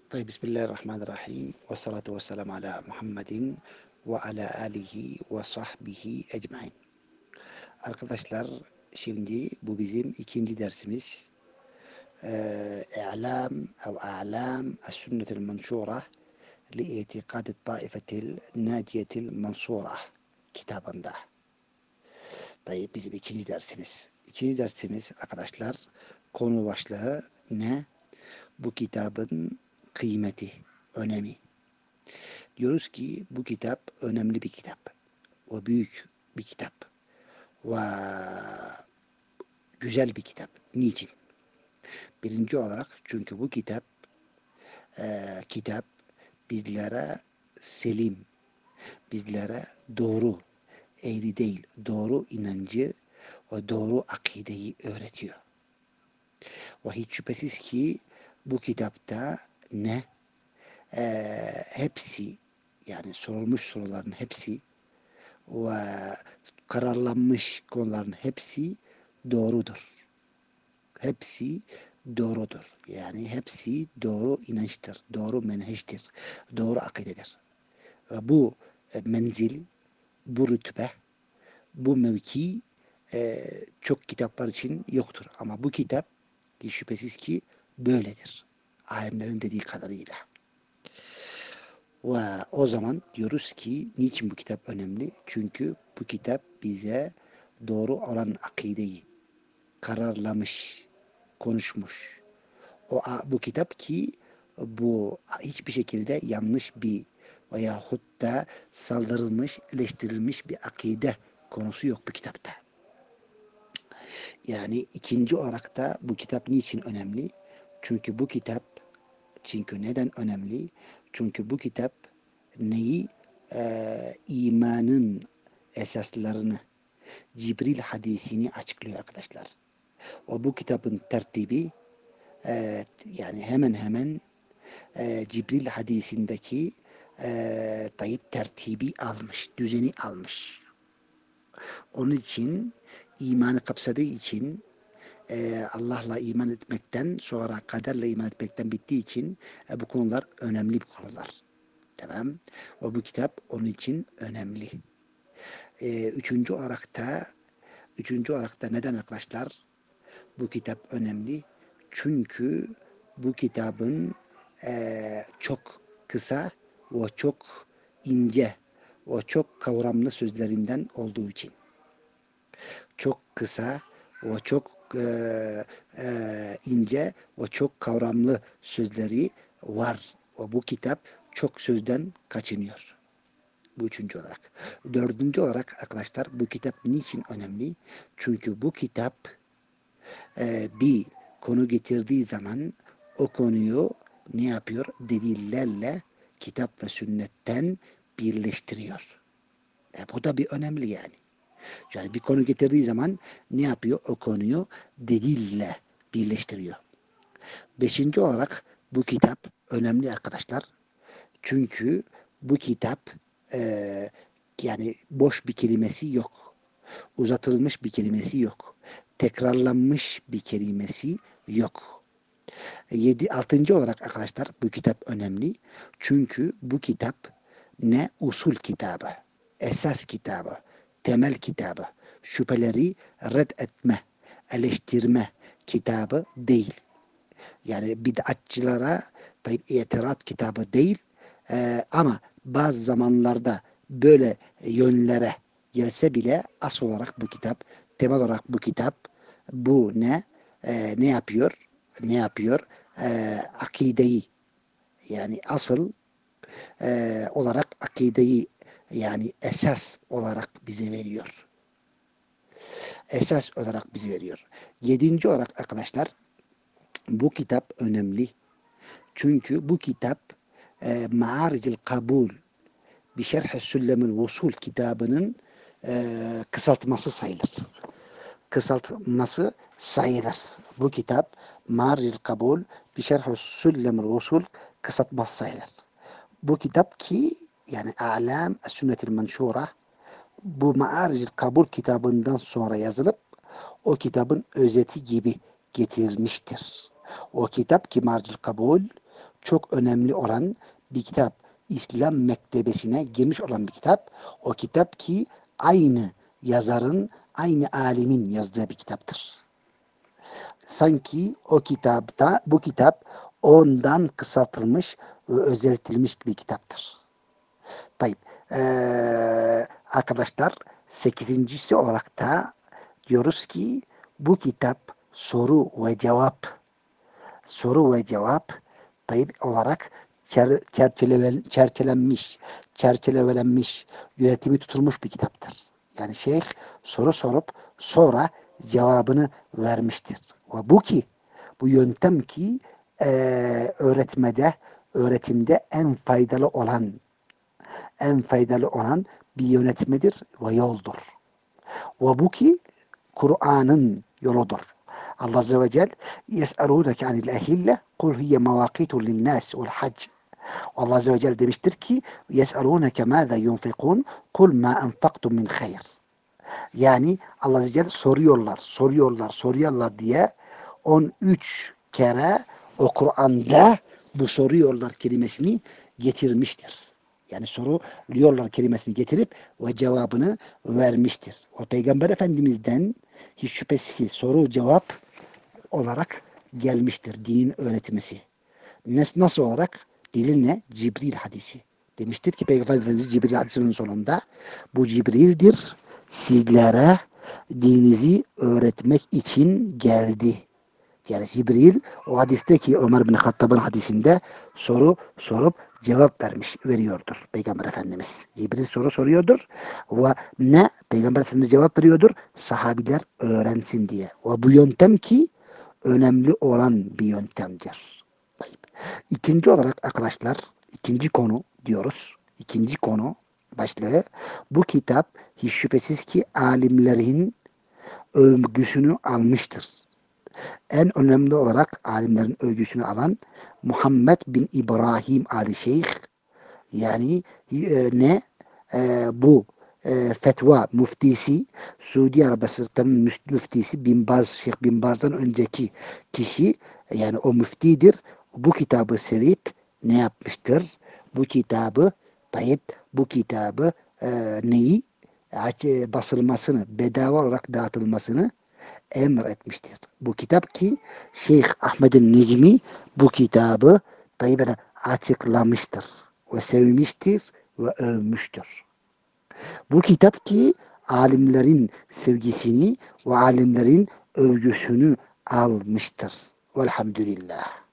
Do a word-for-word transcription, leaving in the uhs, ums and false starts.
طيب بسم الله الرحمن الرحيم والصلاة والسلام على محمد ve ala alihi ve sahbihi ecmain. Arkadaşlar şimdi bu bizim ikinci dersimiz. Ee, İ'lam ev a'lam es-sünnetil menşura li itikadi taifetil naciyetil mensura kitabında. Tayyip bizim ikinci dersimiz. İkinci dersimiz arkadaşlar konu başlığı ne? Bu kitabın kıymeti, önemi. Diyoruz ki bu kitap önemli bir kitap ve büyük bir kitap ve güzel bir kitap. Niçin? Birinci olarak çünkü bu kitap e, kitap bizlere selim, bizlere doğru, eğri değil, doğru inancı ve doğru akideyi öğretiyor. Ve hiç şüphesiz ki bu kitapta ne? E, hepsi yani sorulmuş soruların hepsi ve kararlanmış konuların hepsi doğrudur. Hepsi doğrudur. Yani hepsi doğru inançtır, doğru menheçtir, doğru akidedir. Ve bu e, menzil, bu rütbe, bu mevki e, çok kitaplar için yoktur. Ama bu kitap hiç şüphesiz ki böyledir. Alimlerin dediği kadarıyla. Ve o zaman diyoruz ki niçin bu kitap önemli? Çünkü bu kitap bize doğru olan akideyi kararlamış, konuşmuş. O bu kitap ki bu hiçbir şekilde yanlış bir veyahut da saldırılmış, eleştirilmiş bir akide konusu yok bu kitapta. Yani ikinci olarak da bu kitap niçin önemli? Çünkü bu kitap, çünkü neden önemli? Çünkü bu kitap neyi? Ee, imanın esaslarını, Cibril hadisini açıklıyor arkadaşlar. O bu kitabın tertibi e, yani hemen hemen e, Cibril hadisindeki e, Tayyip tertibi almış, düzeni almış. Onun için imanı kapsadığı için e, Allah'la iman etmekten sonra kaderle iman etmekten bittiği için e, bu konular önemli bir konular. Tamam. Ve bu kitap onun için önemli. E, üçüncü olarak da üçüncü olarak da neden arkadaşlar bu kitap önemli? Çünkü bu kitabın e, çok kısa ve çok ince ve çok kavramlı sözlerinden olduğu için. Çok kısa ve çok e, e, ince ve çok kavramlı sözleri var. Ve bu kitap çok sözden kaçınıyor. Bu üçüncü olarak. Dördüncü olarak arkadaşlar bu kitap niçin önemli? Çünkü bu kitap e, bir konu getirdiği zaman o konuyu ne yapıyor? Delillerle kitap ve sünnetten birleştiriyor. E, bu da bir önemli yani. Yani bir konu getirdiği zaman ne yapıyor? O konuyu delille birleştiriyor. Beşinci olarak bu kitap önemli arkadaşlar. Çünkü bu kitap e, yani boş bir kelimesi yok. Uzatılmış bir kelimesi yok. Tekrarlanmış bir kelimesi yok. Yedi, altıncı olarak arkadaşlar bu kitap önemli. Çünkü bu kitap ne? Usul kitabı, esas kitabı, temel kitabı, şüpheleri red etme, eleştirme kitabı değil. Yani bid'atçılara tabi itiraz kitabı değil ee, ama bazı zamanlarda böyle yönlere gelse bile asıl olarak bu kitap, temel olarak bu kitap bu ne? Ee, ne yapıyor? Ne yapıyor? Ee, akideyi yani asıl e, olarak akideyi yani esas olarak bize veriyor. Esas olarak bize veriyor. Yedinci olarak arkadaşlar bu kitap önemli. Çünkü bu kitap e, Ma'aricil Kabul bir Şerh-i Süllemül Vusul kitabının e, kısaltması sayılır. Kısaltması sayılır. Bu kitap Ma'aricil Kabul bir Şerh-i Süllemül Vusul kısaltması sayılır. Bu kitap ki yani A'lam Es-Sünnetil Menşura bu Ma'aricil Kabul kitabından sonra yazılıp o kitabın özeti gibi getirilmiştir. O kitap ki Ma'aricil Kabul çok önemli olan bir kitap. İslam mektebesine girmiş olan bir kitap. O kitap ki aynı yazarın, aynı alimin yazdığı bir kitaptır. Sanki o kitapta, bu kitap ondan kısaltılmış ve özeltilmiş bir kitaptır. Tayyip. Ee, arkadaşlar sekizincisi olarak da diyoruz ki bu kitap soru ve cevap soru ve cevap tayyip olarak çer, çerçeve, çerçelenmiş, çerçevelenmiş, yönetimi tutulmuş bir kitaptır. Yani şeyh soru sorup sonra cevabını vermiştir. Ve bu ki, bu yöntem ki e, öğretmede, öğretimde en faydalı olan, en faydalı olan bir yönetmedir ve yoldur. Ve bu ki Kur'an'ın yoludur. Allah Azze ve Celle yes'elûneke anil ehille kul hiye mevâkîtu linnâs vel hac. Allah Azze ve Celle demiştir ki yes'elûneke mâzâ yunfikûn kul mâ enfaktum min hayr. Yani Allah Azze ve Celle soruyorlar, soruyorlar, soruyorlar diye on üç kere o Kur'an'da bu soruyorlar kelimesini getirmiştir. Yani soruyorlar kelimesini getirip ve cevabını vermiştir. O Peygamber Efendimiz'den hiç şüphesiz ki soru cevap olarak gelmiştir dinin öğretmesi. Nasıl olarak? Delil ne? Cibril hadisi. Demiştir ki Peygamber Efendimiz Cibril hadisinin sonunda bu Cibril'dir sizlere dininizi öğretmek için geldi. Yani Cibril o hadisteki Ömer bin Hattab'ın hadisinde soru sorup cevap vermiş, veriyordur Peygamber Efendimiz. Cibril soru soruyordur ve ne? Peygamber Efendimiz cevap veriyordur. Sahabiler öğrensin diye. Ve bu yöntem ki önemli olan bir yöntemdir. İkinci olarak arkadaşlar, ikinci konu diyoruz. İkinci konu başlığı. Bu kitap hiç şüphesiz ki alimlerin övgüsünü almıştır. En önemli olarak alimlerin övgüsünü alan Muhammed bin İbrahim Ali Şeyh, yani e, ne e, bu e, fetva müftisi, Suudi Arabistan'ın müftisi Bin Baz, Şeyh Bin Baz'dan önceki kişi, yani o müftidir. Bu kitabı sevip ne yapmıştır? Bu kitabı Tayyip bu kitabı e, neyi? Basılmasını, bedava olarak dağıtılmasını emretmiştir. Bu kitap ki Şeyh Ahmed-i Necmi bu kitabı Tayyip'e açıklamıştır ve sevmiştir ve övmüştür. Bu kitap ki alimlerin sevgisini ve alimlerin övgüsünü almıştır. Velhamdülillah.